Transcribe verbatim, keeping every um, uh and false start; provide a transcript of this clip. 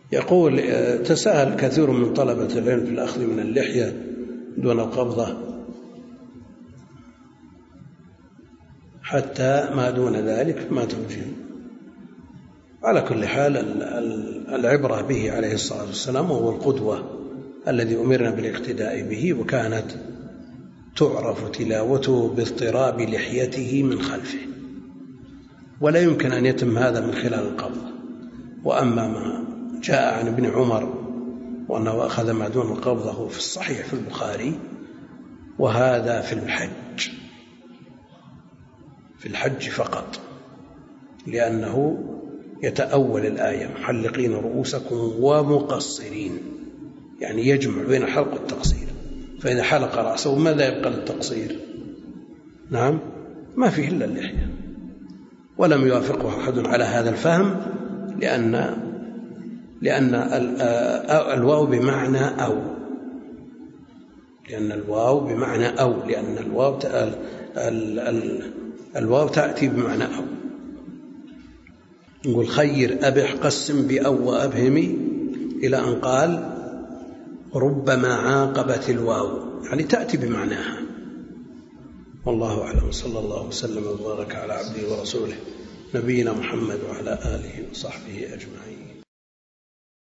يقول تساءل كثير من طلبة العلم في الأخذ من اللحية دون القبضة حتى ما دون ذلك ما توجه. على كل حال العبرة به عليه الصلاة والسلام وهو القدوة الذي أمرنا بالاقتداء به، وكانت تعرف تلاوته باضطراب لحيته من خلفه، ولا يمكن أن يتم هذا من خلال القبض. وأما ما جاء عن ابن عمر وأنه أخذ ما دون القبضة في الصحيح في البخاري، وهذا في الحج في الحج فقط، لأنه يتأول الآية محلقين رؤوسكم ومقصرين، يعني يجمع بين الحلق والتقصير. فإذا حلق رأسه ماذا يبقى للتقصير؟ نعم، ما فيه إلا اللحية. ولم يوافقه أحد على هذا الفهم، لأن لأن الواو بمعنى أو لأن الواو بمعنى أو لأن الواو الواو تأتي بمعنى أو. نقول خير أبح قسم بأو وأبهمي إلى أن قال ربما عاقبت الواو، يعني تأتي بمعناها. والله أعلم. صلى الله وسلم وبارك على عبده ورسوله نبينا محمد وعلى آله وصحبه أجمعين.